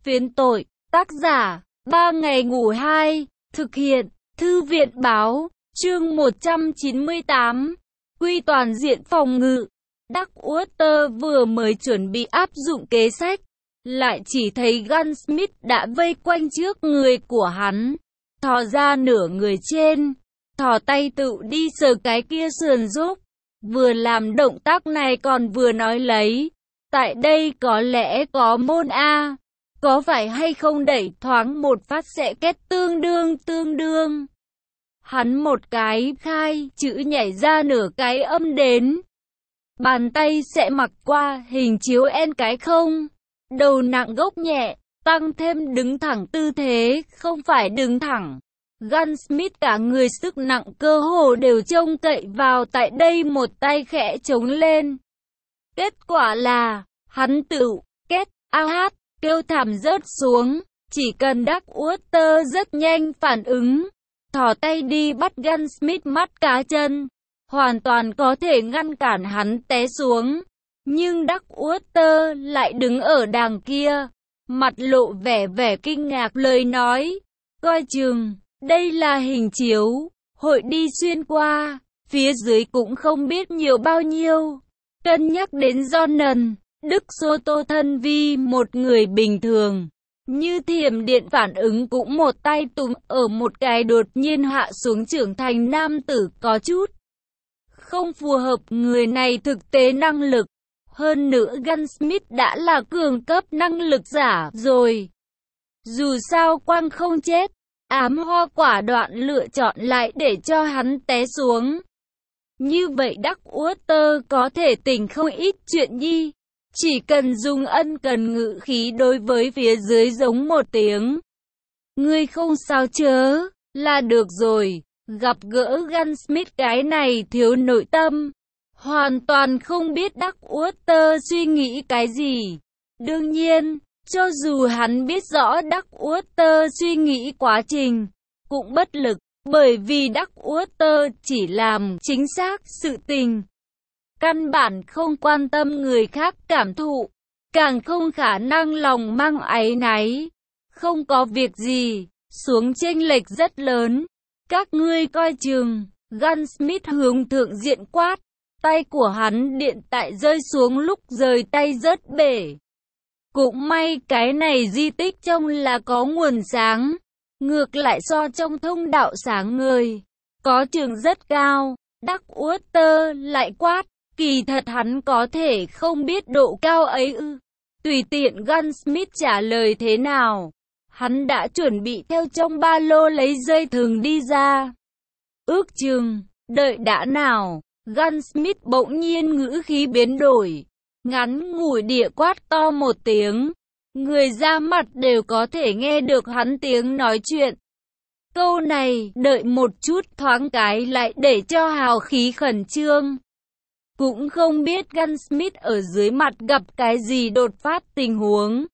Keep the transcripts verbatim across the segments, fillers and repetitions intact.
Phiến tội, tác giả, ba ngày ngủ hai, thực hiện, thư viện báo, chương một trăm chín mươi tám, quy toàn diện phòng ngự. Darkwater vừa mới chuẩn bị áp dụng kế sách, lại chỉ thấy Gunsmith đã vây quanh trước người của hắn, thò ra nửa người trên, thò tay tự đi sờ cái kia sườn giúp, vừa làm động tác này còn vừa nói lấy, tại đây có lẽ có môn A, có phải hay không đẩy thoáng một phát sẽ kết tương đương tương đương. Hắn một cái khai chữ nhảy ra nửa cái âm đến. Bàn tay sẽ mặc qua hình chiếu N cái không. Đầu nặng gốc nhẹ, tăng thêm đứng thẳng tư thế, không phải đứng thẳng. Gunsmith cả người sức nặng cơ hồ đều trông cậy vào tại đây một tay khẽ chống lên. Kết quả là, hắn tự, kết, a hát, kêu thảm rớt xuống, chỉ cần Darkwater rất nhanh phản ứng, thò tay đi bắt Gunsmith mắt cá chân, hoàn toàn có thể ngăn cản hắn té xuống. Nhưng Darkwater lại đứng ở đằng kia, mặt lộ vẻ vẻ kinh ngạc lời nói, coi chừng, đây là hình chiếu, hội đi xuyên qua, phía dưới cũng không biết nhiều bao nhiêu. Cân nhắc đến Jordan, Đức Soto thân vi một người bình thường, như thiểm điện phản ứng cũng một tay túm ở một cái đột nhiên hạ xuống trưởng thành nam tử có chút không phù hợp người này thực tế năng lực. Hơn nữa Gunsmith đã là cường cấp năng lực giả rồi. Dù sao quang không chết, ám hoa quả đoạn lựa chọn lại để cho hắn té xuống. Như vậy Darkwater có thể tỉnh không ít chuyện nhi. Chỉ cần dùng ân cần ngữ khí đối với phía dưới giống một tiếng. Ngươi không sao chớ, là được rồi. Gặp gỡ Gunsmith cái này thiếu nội tâm. Hoàn toàn không biết Darkwater suy nghĩ cái gì. Đương nhiên, cho dù hắn biết rõ Darkwater suy nghĩ quá trình, cũng bất lực, bởi vì Darkwater chỉ làm chính xác sự tình. Căn bản không quan tâm người khác cảm thụ, càng không khả năng lòng mang áy náy. Không có việc gì, xuống chênh lệch rất lớn. Các ngươi coi chừng, Gunsmith hướng thượng diện quát. Tay của hắn điện tại rơi xuống lúc rời tay rớt bể. Cũng may cái này di tích trong là có nguồn sáng. Ngược lại so trong thông đạo sáng ngời, có trường rất cao. Darkwater lại quát. Kỳ thật hắn có thể không biết độ cao ấy ư. Tùy tiện Gunsmith trả lời thế nào. Hắn đã chuẩn bị theo trong ba lô lấy dây thừng đi ra. Ước chừng, đợi đã nào. Gunsmith bỗng nhiên ngữ khí biến đổi. Ngắn ngủi địa quát to một tiếng. Người ra mặt đều có thể nghe được hắn tiếng nói chuyện. Câu này, đợi một chút thoáng cái lại để cho hào khí khẩn trương. Cũng không biết Gunsmith ở dưới mặt gặp cái gì đột phát tình huống.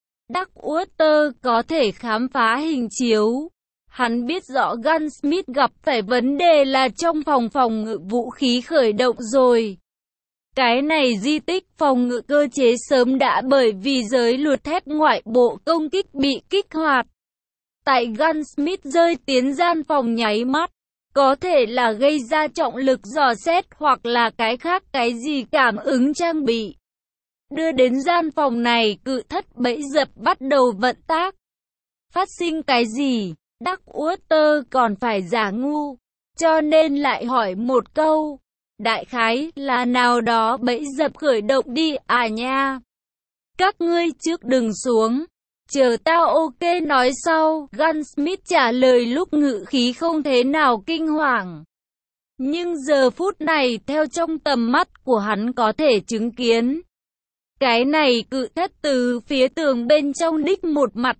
Darkwater có thể khám phá hình chiếu. Hắn biết rõ Gunsmith gặp phải vấn đề là trong phòng phòng ngự vũ khí khởi động rồi. Cái này di tích phòng ngự cơ chế sớm đã bởi vì giới luật thép ngoại bộ công kích bị kích hoạt. Tại Gunsmith rơi tiến gian phòng nháy mắt. Có thể là gây ra trọng lực dò xét hoặc là cái khác cái gì cảm ứng trang bị. Đưa đến gian phòng này cự thất bẫy dập bắt đầu vận tác. Phát sinh cái gì? Darkwater còn phải giả ngu, cho nên lại hỏi một câu. Đại khái là nào đó bẫy dập khởi động đi à nha. Các ngươi trước đừng xuống. Chờ tao ok nói sau. Gunsmith trả lời lúc ngữ khí không thế nào kinh hoàng. Nhưng giờ phút này theo trong tầm mắt của hắn có thể chứng kiến. Cái này cự thất từ phía tường bên trong đích một mặt.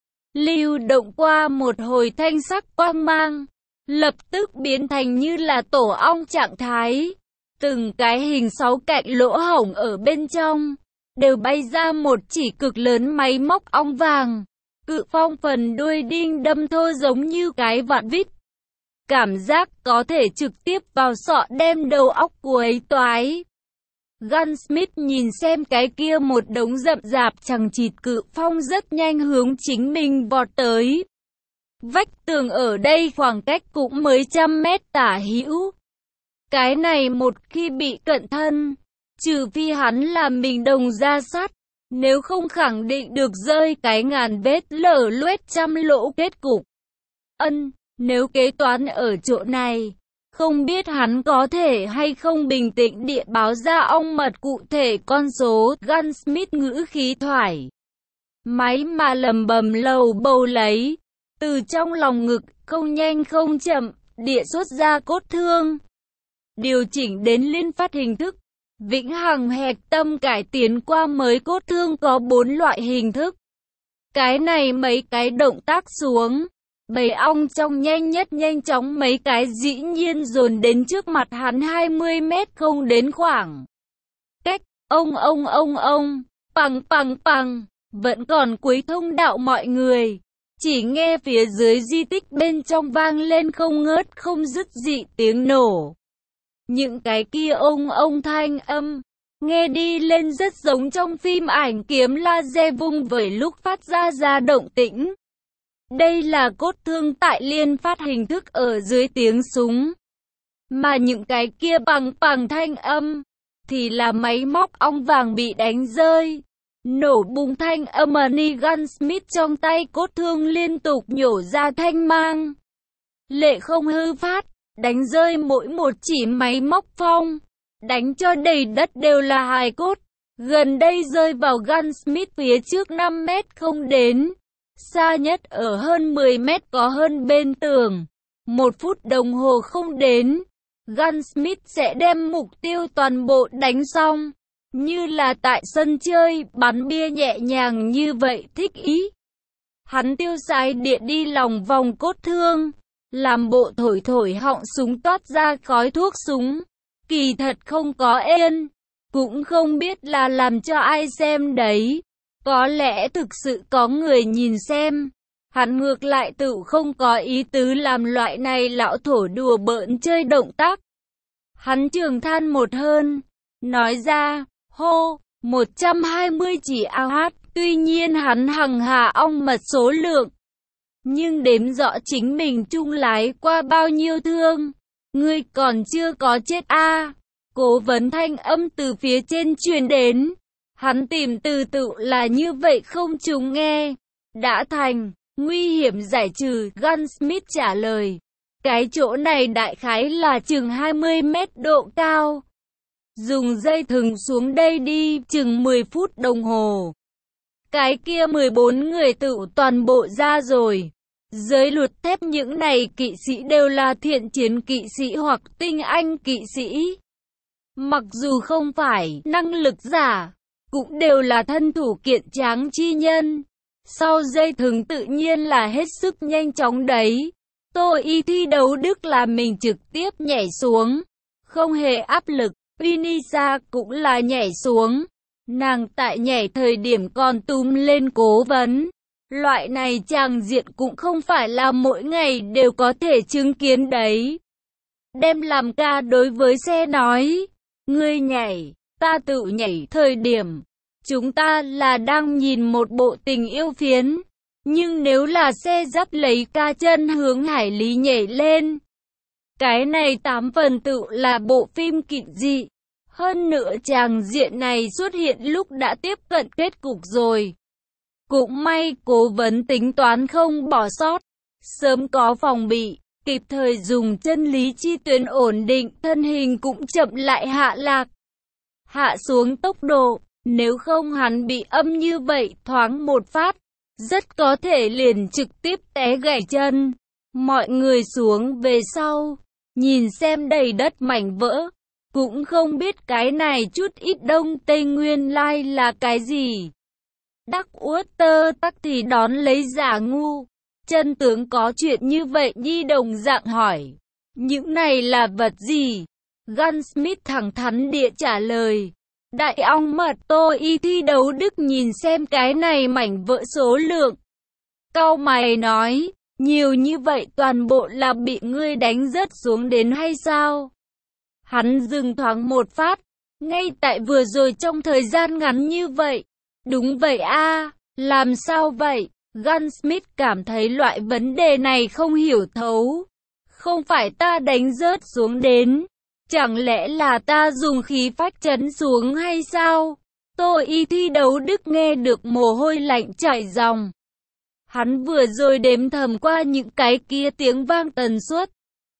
Lưu động qua một hồi thanh sắc quang mang. Lập tức biến thành như là tổ ong trạng thái. Từng cái hình sáu cạnh lỗ hổng ở bên trong. Đều bay ra một chỉ cực lớn máy móc ong vàng. Cự phong phần đuôi đinh đâm thô giống như cái vạn vít. Cảm giác có thể trực tiếp vào sọ đem đầu óc của ấy toái. Gunsmith nhìn xem cái kia một đống rậm rạp chằng chịt cự phong rất nhanh hướng chính mình vọt tới. Vách tường ở đây khoảng cách cũng mấy trăm mét tả hữu. Cái này một khi bị cận thân, trừ phi hắn là mình đồng ra sắt, nếu không khẳng định được rơi cái ngàn vết lở loét trăm lỗ kết cục. Ân, nếu kế toán ở chỗ này, không biết hắn có thể hay không bình tĩnh địa báo ra ong mật cụ thể con số. Gunsmith ngữ khí thoải máy mà lầm bầm lầu bầu lấy, từ trong lòng ngực, không nhanh không chậm, địa xuất ra cốt thương. Điều chỉnh đến liên phát hình thức, vĩnh hằng hạch tâm cải tiến qua mới cốt thương có bốn loại hình thức. Cái này mấy cái động tác xuống, bầy ong trong nhanh nhất nhanh chóng mấy cái dĩ nhiên dồn đến trước mặt hắn hai mươi mét không đến khoảng. Cách, ông ông ông ông, pằng pằng pằng, vẫn còn cuối thông đạo mọi người. Chỉ nghe phía dưới di tích bên trong vang lên không ngớt không dứt dị tiếng nổ. Những cái kia ông ông thanh âm, nghe đi lên rất giống trong phim ảnh kiếm laser vung vẩy lúc phát ra ra động tĩnh. Đây là cốt thương tại liên phát hình thức ở dưới tiếng súng. Mà những cái kia bằng bằng thanh âm, thì là máy móc ong vàng bị đánh rơi. Nổ bùng thanh âm Money Gunsmith trong tay cốt thương liên tục nhổ ra thanh mang. Lệ không hư phát, đánh rơi mỗi một chỉ máy móc phong. Đánh cho đầy đất đều là hài cốt. Gần đây rơi vào Gunsmith phía trước năm mét không đến. Xa nhất ở hơn mười mét có hơn bên tường. Một phút đồng hồ không đến, Gunsmith sẽ đem mục tiêu toàn bộ đánh xong. Như là tại sân chơi, bắn bia nhẹ nhàng như vậy thích ý. Hắn tiêu sái địa đi lòng vòng cốt thương, làm bộ thổi thổi họng súng toát ra khói thuốc súng. Kỳ thật không có yên, cũng không biết là làm cho ai xem đấy. Có lẽ thực sự có người nhìn xem. Hắn ngược lại tự không có ý tứ làm loại này lão thổ đùa bỡn chơi động tác. Hắn trường than một hơn, nói ra, hô, một trăm hai mươi chỉ a hát, tuy nhiên hắn hằng hà ong mật số lượng. Nhưng đếm rõ chính mình chung lái qua bao nhiêu thương, ngươi còn chưa có chết a à. Cố vấn thanh âm từ phía trên truyền đến. Hắn tìm từ tự là như vậy không chúng nghe. Đã thành, nguy hiểm giải trừ, Gunsmith trả lời. Cái chỗ này đại khái là chừng hai mươi mét độ cao. Dùng dây thừng xuống đây đi, chừng mười phút đồng hồ. Cái kia mười bốn người tự toàn bộ ra rồi. Giới luật thép những này kỵ sĩ đều là thiện chiến kỵ sĩ hoặc tinh anh kỵ sĩ. Mặc dù không phải năng lực giả, cũng đều là thân thủ kiện tráng chi nhân. Sau dây thừng tự nhiên là hết sức nhanh chóng đấy. Tô Y thi đấu Đức là mình trực tiếp nhảy xuống, không hề áp lực. Pinisa cũng là nhảy xuống. Nàng tại nhảy thời điểm còn túm lên cố vấn. Loại này tràng diện cũng không phải là mỗi ngày đều có thể chứng kiến đấy. Đem làm ca đối với xe nói, ngươi nhảy, ta tự nhảy thời điểm. Chúng ta là đang nhìn một bộ tình yêu phiến. Nhưng nếu là xe dắt lấy ca chân hướng hải lý nhảy lên, cái này tám phần tự là bộ phim kịch dị. Hơn nữa tràng diện này xuất hiện lúc đã tiếp cận kết cục rồi. Cũng may cố vấn tính toán không bỏ sót, sớm có phòng bị, kịp thời dùng chân lý chi tuyến ổn định thân hình cũng chậm lại hạ lạc. Hạ xuống tốc độ, nếu không hắn bị âm như vậy thoáng một phát, rất có thể liền trực tiếp té gãy chân. Mọi người xuống về sau, nhìn xem đầy đất mảnh vỡ, cũng không biết cái này chút ít Đông Tây nguyên lai là cái gì. Đắc uất tơ tắc thì đón lấy giả ngu. Chân tướng có chuyện như vậy nhi đồng dạng hỏi. Những này là vật gì? Gunsmith thẳng thắn địa trả lời. Đại ong mật. Tô Y thi đấu Đức nhìn xem cái này mảnh vỡ số lượng. Cau mày nói, nhiều như vậy toàn bộ là bị ngươi đánh rớt xuống đến hay sao? Hắn dừng thoáng một phát, Ngay tại vừa rồi trong thời gian ngắn như vậy. Đúng vậy a, làm sao vậy? Gunsmith cảm thấy loại vấn đề này không hiểu thấu. Không phải ta đánh rớt xuống đến. Chẳng lẽ là ta dùng khí phách chấn xuống hay sao? Tô Y thi đấu Đức nghe được mồ hôi lạnh chảy ròng. Hắn vừa rồi đếm thầm qua những cái kia tiếng vang tần suất.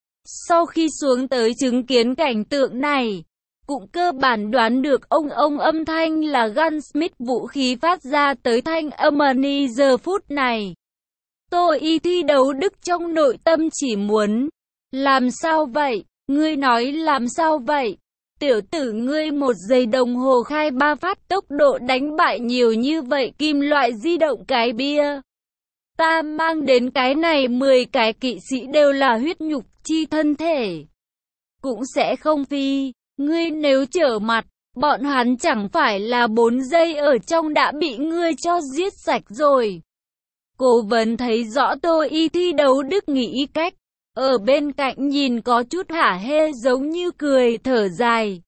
Sau khi xuống tới chứng kiến cảnh tượng này, cũng cơ bản đoán được ông ông âm thanh là Gunsmith vũ khí phát ra tới thanh âm ni giờ phút này. Tô Y thi đấu Đức trong nội tâm chỉ muốn, làm sao vậy? Ngươi nói làm sao vậy? Tiểu tử ngươi một giây đồng hồ khai ba phát tốc độ đánh bại nhiều như vậy kim loại di động cái bia. Ta mang đến cái này mười cái kỵ sĩ đều là huyết nhục chi thân thể. Cũng sẽ không phi, ngươi nếu trở mặt, bọn hắn chẳng phải là bốn giây ở trong đã bị ngươi cho giết sạch rồi. Cố vấn thấy rõ Tô Y thi đấu Đức nghĩ cách. Ở bên cạnh nhìn có chút hả hê giống như cười thở dài.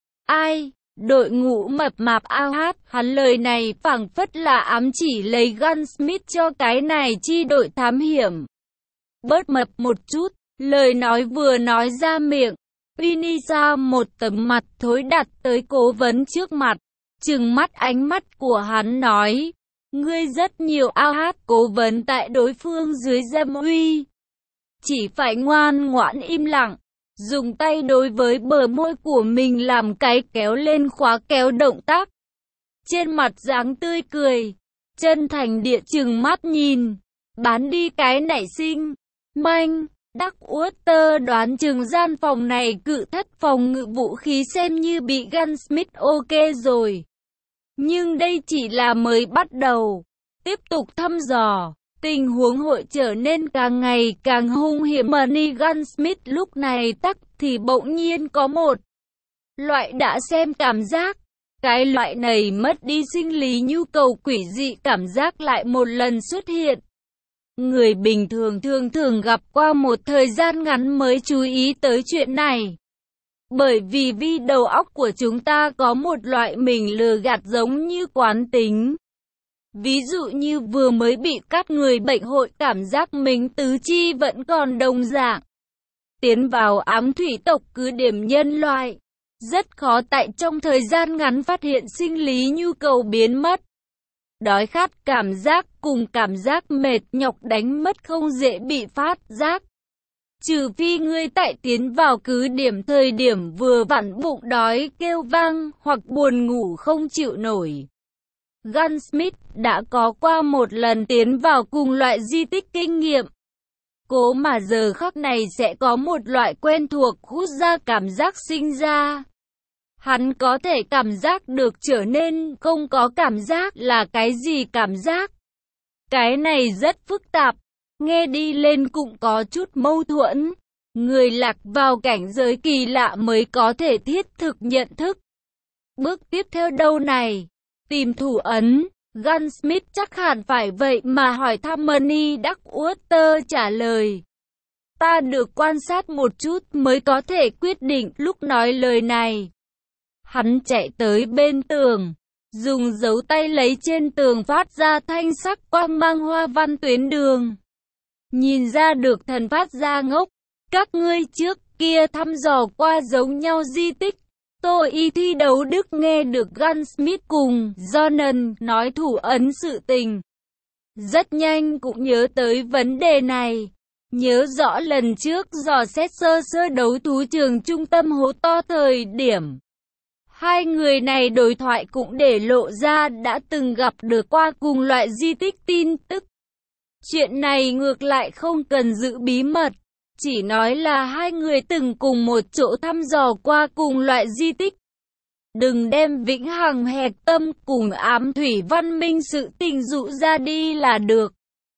Ai? Đội ngũ mập mạp ao hát, hắn lời này phảng phất là ám chỉ lấy Gunsmith cho cái này chi đội thám hiểm. Bớt mập một chút, lời nói vừa nói ra miệng. Winnie một tấm mặt thối đặt tới cố vấn trước mặt. Trừng mắt ánh mắt của hắn nói. Ngươi rất nhiều ao hát cố vấn tại đối phương dưới dâm uy. Chỉ phải ngoan ngoãn im lặng, dùng tay đối với bờ môi của mình làm cái kéo lên khóa kéo động tác. Trên mặt dáng tươi cười, chân thành địa chừng mắt nhìn, bán đi cái nảy sinh, manh, Đắc Utter đoán chừng gian phòng này cự thất phòng ngự vũ khí xem như bị Gunsmith ok rồi. Nhưng đây chỉ là mới bắt đầu, tiếp tục thăm dò. Tình huống hội trở nên càng ngày càng hung hiểm. Money Gunsmith lúc này tắc thì bỗng nhiên có một loại đã xem cảm giác. Cái loại này mất đi sinh lý nhu cầu quỷ dị cảm giác lại một lần xuất hiện. Người bình thường thường thường gặp qua một thời gian ngắn mới chú ý tới chuyện này. Bởi vì vi đầu óc của chúng ta có một loại mình lừa gạt giống như quán tính. Ví dụ như vừa mới bị cắt người bệnh hội cảm giác mình tứ chi vẫn còn đồng dạng. Tiến vào ám thủy tộc cứ điểm nhân loại. Rất khó tại trong thời gian ngắn phát hiện sinh lý nhu cầu biến mất. Đói khát cảm giác cùng cảm giác mệt nhọc đánh mất không dễ bị phát giác. Trừ phi ngươi tại tiến vào cứ điểm thời điểm vừa vặn bụng đói kêu vang hoặc buồn ngủ không chịu nổi. Gunsmith đã có qua một lần tiến vào cùng loại di tích kinh nghiệm. Cố mà giờ khắc này sẽ có một loại quen thuộc hút ra cảm giác sinh ra. Hắn có thể cảm giác được trở nên không có cảm giác là cái gì cảm giác. Cái này rất phức tạp, nghe đi lên cũng có chút mâu thuẫn. Người lạc vào cảnh giới kỳ lạ mới có thể thiết thực nhận thức. Bước tiếp theo đâu này? Tìm thủ ấn. Gunsmith chắc hẳn phải vậy mà hỏi thăm Money Duckwater trả lời. Ta được quan sát một chút mới có thể quyết định. Lúc nói lời này, hắn chạy tới bên tường, dùng dấu tay lấy trên tường phát ra thanh sắc quang mang hoa văn tuyến đường. Nhìn ra được thần phát ra ngốc. Các ngươi trước kia thăm dò qua giống nhau di tích. Tô Y thi đấu Đức nghe được Gunsmith cùng Jonan nói thủ ấn sự tình. Rất nhanh cũng nhớ tới vấn đề này. Nhớ rõ lần trước dò xét sơ sơ đấu thú trường trung tâm hố to thời điểm. Hai người này đối thoại cũng để lộ ra đã từng gặp được qua cùng loại di tích tin tức. Chuyện này ngược lại không cần giữ bí mật. Chỉ nói là hai người từng cùng một chỗ thăm dò qua cùng loại di tích. Đừng đem vĩnh hằng hẹp tâm cùng ám thủy văn minh sự tình dụ ra đi là được.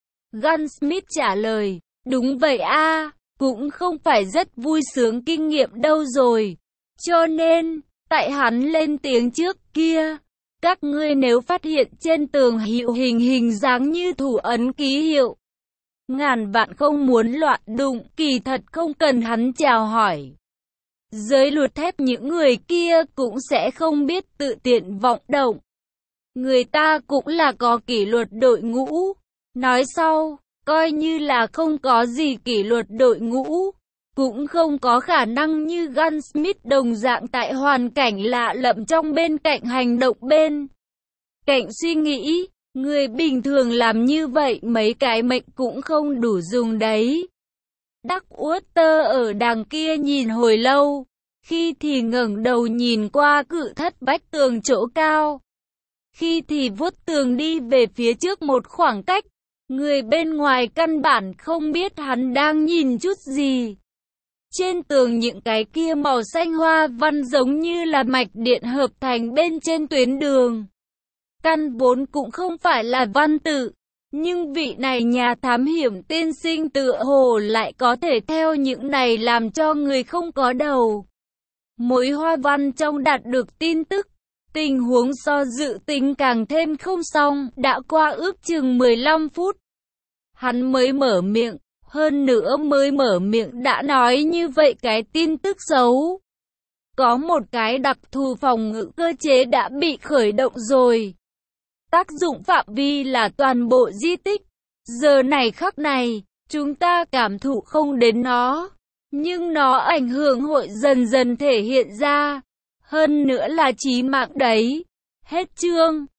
Gunsmith trả lời, đúng vậy a, cũng không phải rất vui sướng kinh nghiệm đâu rồi. Cho nên, tại hắn lên tiếng trước kia, các ngươi nếu phát hiện trên tường hiệu hình hình dáng như thủ ấn ký hiệu, ngàn vạn không muốn loạn đụng, kỳ thật không cần hắn chào hỏi. Giới luật thép những người kia cũng sẽ không biết tự tiện vọng động. Người ta cũng là có kỷ luật đội ngũ. Nói sau, coi như là không có gì kỷ luật đội ngũ, cũng không có khả năng như Gunsmith đồng dạng tại hoàn cảnh lạ lẫm trong bên cạnh hành động bên cạnh suy nghĩ. Người bình thường làm như vậy mấy cái mệnh cũng không đủ dùng đấy. Duckwater ở đằng kia nhìn hồi lâu, khi thì ngẩng đầu nhìn qua cự thất vách tường chỗ cao, khi thì vuốt tường đi về phía trước một khoảng cách. Người bên ngoài căn bản không biết hắn đang nhìn chút gì. Trên tường những cái kia màu xanh hoa văn giống như là mạch điện hợp thành bên trên tuyến đường. Căn vốn cũng không phải là văn tự, nhưng vị này nhà thám hiểm tiên sinh tựa hồ lại có thể theo những này làm cho người không có đầu mối hoa văn trong đạt được tin tức. Tình huống so dự tính càng thêm không xong, đã qua ước chừng mười lăm phút. Hắn mới mở miệng, hơn nữa mới mở miệng đã nói như vậy cái tin tức xấu. Có một cái đặc thù phòng ngự cơ chế đã bị khởi động rồi. Tác dụng phạm vi là toàn bộ di tích. Giờ này khắc này, chúng ta cảm thụ không đến nó, nhưng nó ảnh hưởng hội dần dần thể hiện ra. Hơn nữa là chí mạng đấy. Hết chương.